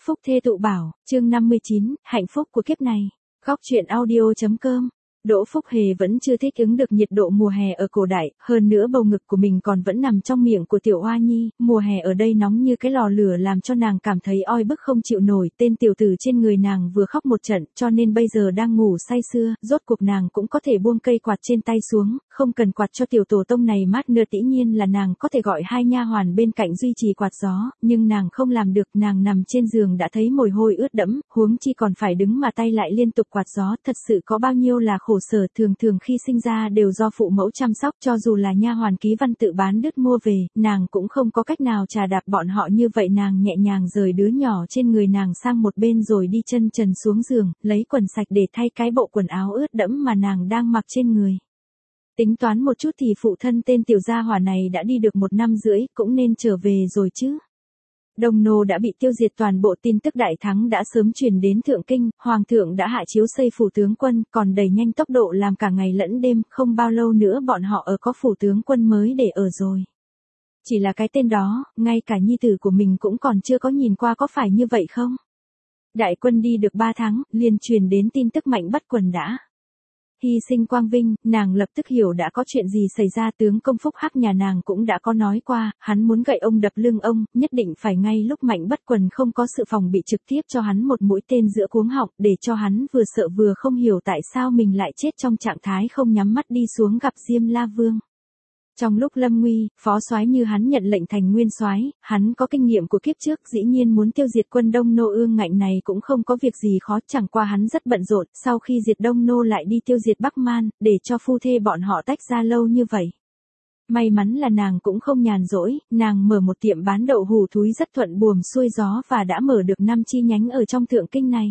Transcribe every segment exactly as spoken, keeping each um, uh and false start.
Phúc thê tụ bảo, chương năm mươi chín, hạnh phúc của kiếp này. Góc truyện audio.com. Đỗ Phúc Hề vẫn chưa thích ứng được nhiệt độ mùa hè ở cổ đại, hơn nữa bầu ngực của mình còn vẫn nằm trong miệng của tiểu Oa Nhi, mùa hè ở đây nóng như cái lò lửa làm cho nàng cảm thấy oi bức không chịu nổi, tên tiểu tử trên người nàng vừa khóc một trận, cho nên bây giờ đang ngủ say sưa, rốt cuộc nàng cũng có thể buông cây quạt trên tay xuống, không cần quạt cho tiểu tổ tông này mát nữa, dĩ nhiên là nàng có thể gọi hai nha hoàn bên cạnh duy trì quạt gió, nhưng nàng không làm được, nàng nằm trên giường đã thấy mồ hôi ướt đẫm, huống chi còn phải đứng mà tay lại liên tục quạt gió, thật sự có bao nhiêu là khổ sở. Thường thường khi sinh ra đều do phụ mẫu chăm sóc, cho dù là nha hoàn ký văn tự bán đứt mua về, nàng cũng không có cách nào trà đạp bọn họ như vậy. Nàng nhẹ nhàng rời đứa nhỏ trên người nàng sang một bên rồi đi chân trần xuống giường, lấy quần sạch để thay cái bộ quần áo ướt đẫm mà nàng đang mặc trên người. Tính toán một chút thì phụ thân tên tiểu gia hỏa này đã đi được một năm rưỡi, cũng nên trở về rồi chứ. Đông Nô đã bị tiêu diệt, toàn bộ tin tức đại thắng đã sớm truyền đến Thượng Kinh, Hoàng thượng đã hạ chiếu xây phủ tướng quân, còn đẩy nhanh tốc độ làm cả ngày lẫn đêm, không bao lâu nữa bọn họ ở có phủ tướng quân mới để ở rồi. Chỉ là cái tên đó, ngay cả nhi tử của mình cũng còn chưa có nhìn qua, có phải như vậy không? Đại quân đi được ba tháng, liền truyền đến tin tức Mạnh Bất Quần đã hy sinh quang vinh, nàng lập tức hiểu đã có chuyện gì xảy ra. Tướng công Phúc Hắc nhà nàng cũng đã có nói qua, hắn muốn gậy ông đập lưng ông, nhất định phải ngay lúc Mạnh Bất Quần không có sự phòng bị trực tiếp cho hắn một mũi tên giữa cuống họng, để cho hắn vừa sợ vừa không hiểu tại sao mình lại chết trong trạng thái không nhắm mắt đi xuống gặp Diêm La Vương. Trong lúc lâm nguy, phó soái như hắn nhận lệnh thành nguyên soái, hắn có kinh nghiệm của kiếp trước, dĩ nhiên muốn tiêu diệt quân Đông Nô ương ngạnh này cũng không có việc gì khó, chẳng qua hắn rất bận rộn, sau khi diệt Đông Nô lại đi tiêu diệt Bắc Man, để cho phu thê bọn họ tách ra lâu như vậy. May mắn là nàng cũng không nhàn rỗi, nàng mở một tiệm bán đậu hủ thúi rất thuận buồm xuôi gió và đã mở được năm chi nhánh ở trong Thượng Kinh này.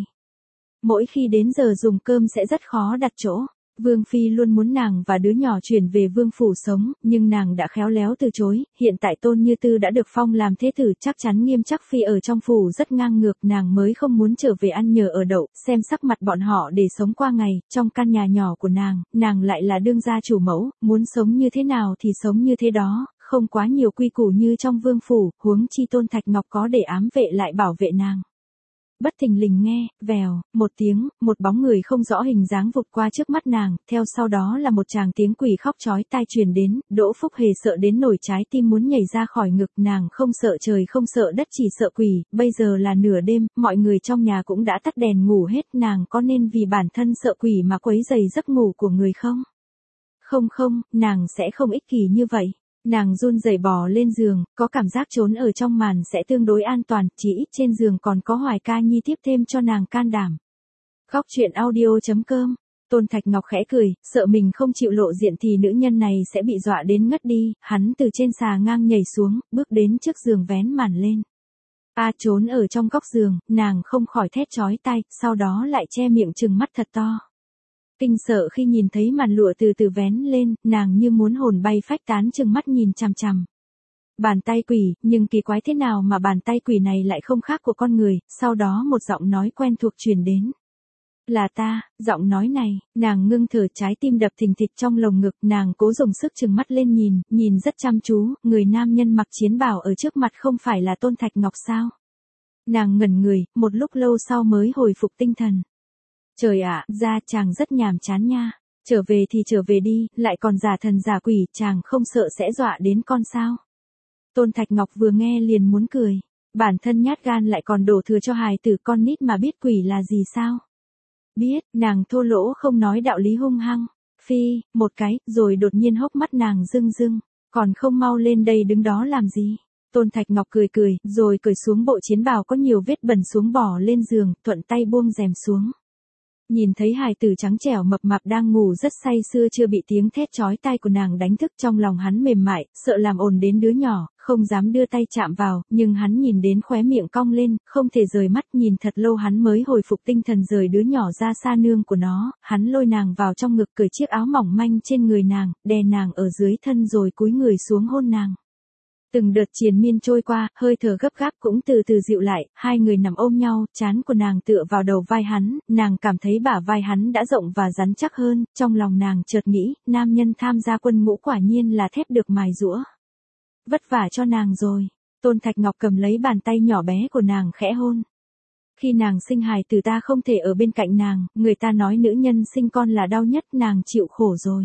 Mỗi khi đến giờ dùng cơm sẽ rất khó đặt chỗ. Vương Phi luôn muốn nàng và đứa nhỏ chuyển về vương phủ sống, nhưng nàng đã khéo léo từ chối. Hiện tại Tôn Như Tư đã được phong làm thế tử, chắc chắn Nghiêm Trắc Phi ở trong phủ rất ngang ngược, nàng mới không muốn trở về ăn nhờ ở đậu, xem sắc mặt bọn họ để sống qua ngày. Trong căn nhà nhỏ của nàng, nàng lại là đương gia chủ mẫu, muốn sống như thế nào thì sống như thế đó, không quá nhiều quy củ như trong vương phủ, huống chi Tôn Thạch Ngọc có để ám vệ lại bảo vệ nàng. Bất thình lình nghe, vèo, một tiếng, một bóng người không rõ hình dáng vụt qua trước mắt nàng, theo sau đó là một tràng tiếng quỷ khóc chói tai truyền đến. Đỗ Phúc Hề sợ đến nổi trái tim muốn nhảy ra khỏi ngực, nàng không sợ trời không sợ đất chỉ sợ quỷ, bây giờ là nửa đêm, mọi người trong nhà cũng đã tắt đèn ngủ hết, nàng có nên vì bản thân sợ quỷ mà quấy rầy giấc ngủ của người không? Không không, nàng sẽ không ích kỷ như vậy. Nàng run rẩy bò lên giường, có cảm giác trốn ở trong màn sẽ tương đối an toàn, chỉ ít trên giường còn có Hoài Ca Nhi tiếp thêm cho nàng can đảm. Góc truyện audio.com. Tôn Thạch Ngọc khẽ cười, sợ mình không chịu lộ diện thì nữ nhân này sẽ bị dọa đến ngất đi, hắn từ trên xà ngang nhảy xuống, bước đến trước giường vén màn lên. A trốn ở trong góc giường, nàng không khỏi thét chói tai, sau đó lại che miệng trừng mắt thật to. Kinh sợ khi nhìn thấy màn lụa từ từ vén lên, nàng như muốn hồn bay phách tán trừng mắt nhìn chằm chằm. Bàn tay quỷ, nhưng kỳ quái thế nào mà bàn tay quỷ này lại không khác của con người, sau đó một giọng nói quen thuộc truyền đến. Là ta, giọng nói này, nàng ngưng thở, trái tim đập thình thịch trong lồng ngực, nàng cố dùng sức trừng mắt lên nhìn, nhìn rất chăm chú, người nam nhân mặc chiến bào ở trước mặt không phải là Tôn Thạch Ngọc sao? Nàng ngẩn người, một lúc lâu sau mới hồi phục tinh thần. Trời ạ, à, ra chàng rất nhàm chán nha, trở về thì trở về đi, lại còn giả thần giả quỷ, chàng không sợ sẽ dọa đến con sao? Tôn Thạch Ngọc vừa nghe liền muốn cười, bản thân nhát gan lại còn đổ thừa cho hài tử, con nít mà biết quỷ là gì sao? Biết, nàng thô lỗ không nói đạo lý hung hăng, phi, một cái, rồi đột nhiên hốc mắt nàng rưng rưng, còn không mau lên đây đứng đó làm gì? Tôn Thạch Ngọc cười cười, rồi cởi xuống bộ chiến bào có nhiều vết bẩn xuống bỏ lên giường, thuận tay buông rèm xuống. Nhìn thấy hài tử trắng trẻo mập mạp đang ngủ rất say sưa chưa bị tiếng thét chói tai của nàng đánh thức, trong lòng hắn mềm mại, sợ làm ồn đến đứa nhỏ, không dám đưa tay chạm vào, nhưng hắn nhìn đến khóe miệng cong lên, không thể rời mắt, nhìn thật lâu hắn mới hồi phục tinh thần rời đứa nhỏ ra xa nương của nó, hắn lôi nàng vào trong ngực, cởi chiếc áo mỏng manh trên người nàng, đè nàng ở dưới thân rồi cúi người xuống hôn nàng. Từng đợt triền miên trôi qua, hơi thở gấp gáp cũng từ từ dịu lại, hai người nằm ôm nhau, trán của nàng tựa vào đầu vai hắn, nàng cảm thấy bả vai hắn đã rộng và rắn chắc hơn, trong lòng nàng chợt nghĩ, nam nhân tham gia quân ngũ quả nhiên là thép được mài giũa. Vất vả cho nàng rồi. Tôn Thạch Ngọc cầm lấy bàn tay nhỏ bé của nàng khẽ hôn. Khi nàng sinh hài tử ta không thể ở bên cạnh nàng, người ta nói nữ nhân sinh con là đau nhất, nàng chịu khổ rồi.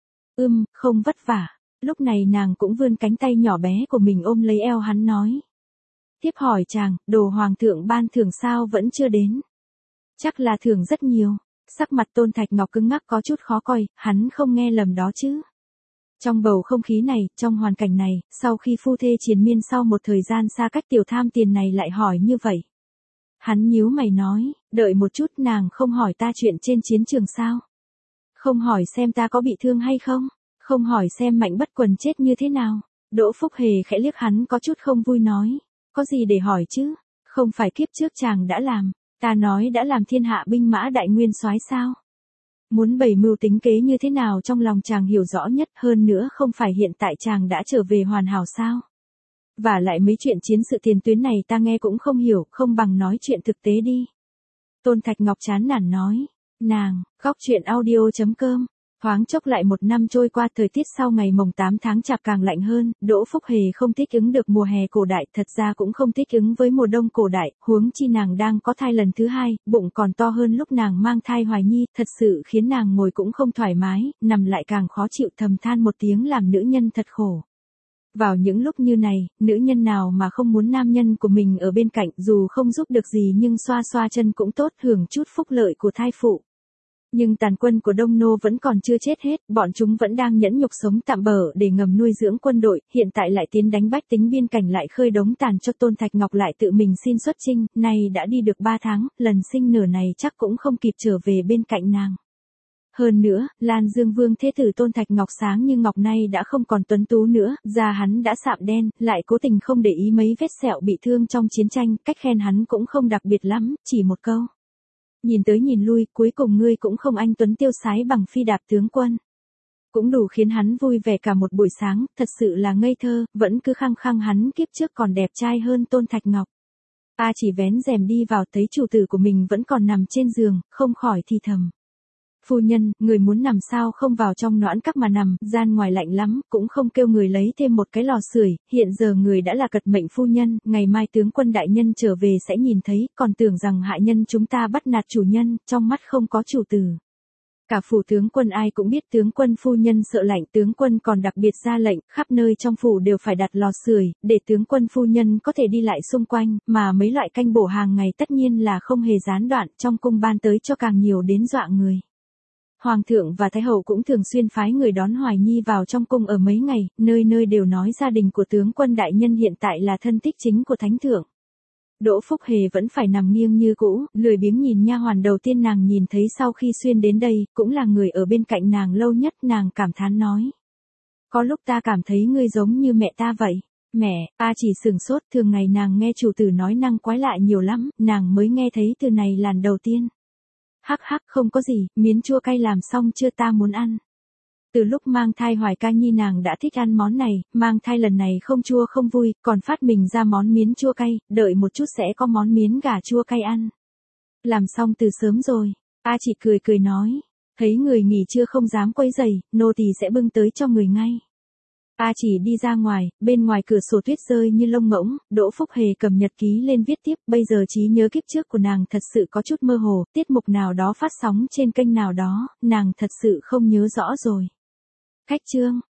Ưm, không vất vả. Lúc này nàng cũng vươn cánh tay nhỏ bé của mình ôm lấy eo hắn nói. Tiếp hỏi chàng, đồ hoàng thượng ban thưởng sao vẫn chưa đến? Chắc là thưởng rất nhiều. Sắc mặt Tôn Thạch Ngọc cứng ngắc có chút khó coi, hắn không nghe lầm đó chứ. Trong bầu không khí này, trong hoàn cảnh này, sau khi phu thê triền miên sau một thời gian xa cách, tiểu tham tiền này lại hỏi như vậy. Hắn nhíu mày nói, đợi một chút, nàng không hỏi ta chuyện trên chiến trường sao? Không hỏi xem ta có bị thương hay không? Không hỏi xem Mạnh Bất Quần chết như thế nào? Đỗ Phúc Hề khẽ liếc hắn có chút không vui nói, có gì để hỏi chứ? Không phải kiếp trước chàng đã làm, ta nói đã làm thiên hạ binh mã đại nguyên soái sao? Muốn bày mưu tính kế như thế nào trong lòng chàng hiểu rõ nhất, hơn nữa không phải hiện tại chàng đã trở về hoàn hảo sao? Và lại mấy chuyện chiến sự tiền tuyến này ta nghe cũng không hiểu, không bằng nói chuyện thực tế đi. Tôn Thạch Ngọc chán nản nói, nàng, góc chuyện audio chấm com. Thoáng chốc lại một năm trôi qua, thời tiết sau ngày mồng tám tháng chạp càng lạnh hơn, Đỗ Phúc Hề không thích ứng được mùa hè cổ đại, thật ra cũng không thích ứng với mùa đông cổ đại, huống chi nàng đang có thai lần thứ hai, bụng còn to hơn lúc nàng mang thai hoài nhi, thật sự khiến nàng ngồi cũng không thoải mái, nằm lại càng khó chịu, thầm than một tiếng làm nữ nhân thật khổ. Vào những lúc như này, nữ nhân nào mà không muốn nam nhân của mình ở bên cạnh, dù không giúp được gì nhưng xoa xoa chân cũng tốt, hưởng chút phúc lợi của thai phụ. Nhưng tàn quân của Đông Nô vẫn còn chưa chết hết, bọn chúng vẫn đang nhẫn nhục sống tạm bợ để ngầm nuôi dưỡng quân đội, hiện tại lại tiến đánh bách tính biên cảnh, lại khơi đống tàn cho Tôn Thạch Ngọc lại tự mình xin xuất chinh, nay đã đi được ba tháng, lần sinh nở này chắc cũng không kịp trở về bên cạnh nàng. Hơn nữa, Lan Dương Vương thế tử Tôn Thạch Ngọc sáng như ngọc nay đã không còn tuấn tú nữa, da hắn đã sạm đen, lại cố tình không để ý mấy vết sẹo bị thương trong chiến tranh, cách khen hắn cũng không đặc biệt lắm, chỉ một câu. Nhìn tới nhìn lui, cuối cùng ngươi cũng không anh tuấn tiêu sái bằng Phi Đạp tướng quân. Cũng đủ khiến hắn vui vẻ cả một buổi sáng, thật sự là ngây thơ, vẫn cứ khăng khăng hắn kiếp trước còn đẹp trai hơn Tôn Thạch Ngọc. A chỉ vén rèm đi vào thấy chủ tử của mình vẫn còn nằm trên giường, không khỏi thì thầm. Phu nhân, người muốn nằm sao không vào trong noãn các mà nằm, gian ngoài lạnh lắm, cũng không kêu người lấy thêm một cái lò sưởi, hiện giờ người đã là cật mệnh phu nhân, ngày mai tướng quân đại nhân trở về sẽ nhìn thấy, còn tưởng rằng hạ nhân chúng ta bắt nạt chủ nhân, trong mắt không có chủ tử. Cả phủ tướng quân ai cũng biết tướng quân phu nhân sợ lạnh, tướng quân còn đặc biệt ra lệnh, khắp nơi trong phủ đều phải đặt lò sưởi, để tướng quân phu nhân có thể đi lại xung quanh, mà mấy loại canh bổ hàng ngày tất nhiên là không hề gián đoạn, trong cung ban tới cho càng nhiều đến dọa người. Hoàng thượng và Thái hậu cũng thường xuyên phái người đón Hoài Nhi vào trong cung ở mấy ngày, nơi nơi đều nói gia đình của tướng quân đại nhân hiện tại là thân thích chính của thánh thượng. Đỗ Phúc Hề vẫn phải nằm nghiêng như cũ, lười biếng nhìn nha hoàn đầu tiên nàng nhìn thấy sau khi xuyên đến đây, cũng là người ở bên cạnh nàng lâu nhất, nàng cảm thán nói. Có lúc ta cảm thấy ngươi giống như mẹ ta vậy. Mẹ, A chỉ sừng sốt, thường ngày nàng nghe chủ tử nói năng quái lạ nhiều lắm, nàng mới nghe thấy từ này lần đầu tiên. Hắc hắc, không có gì, miến chua cay làm xong chưa, ta muốn ăn. Từ lúc mang thai Hoài Ca Nhi nàng đã thích ăn món này, mang thai lần này không chua không vui, còn phát mình ra món miến chua cay, đợi một chút sẽ có món miến gà chua cay ăn. Làm xong từ sớm rồi, A chỉ cười cười nói, thấy người nghỉ trưa không dám quấy rầy, nô tỳ sẽ bưng tới cho người ngay. A chỉ đi ra ngoài, bên ngoài cửa sổ tuyết rơi như lông ngỗng, Đỗ Phúc Hề cầm nhật ký lên viết tiếp, bây giờ trí nhớ kiếp trước của nàng thật sự có chút mơ hồ, tiết mục nào đó phát sóng trên kênh nào đó, nàng thật sự không nhớ rõ rồi. Cách chương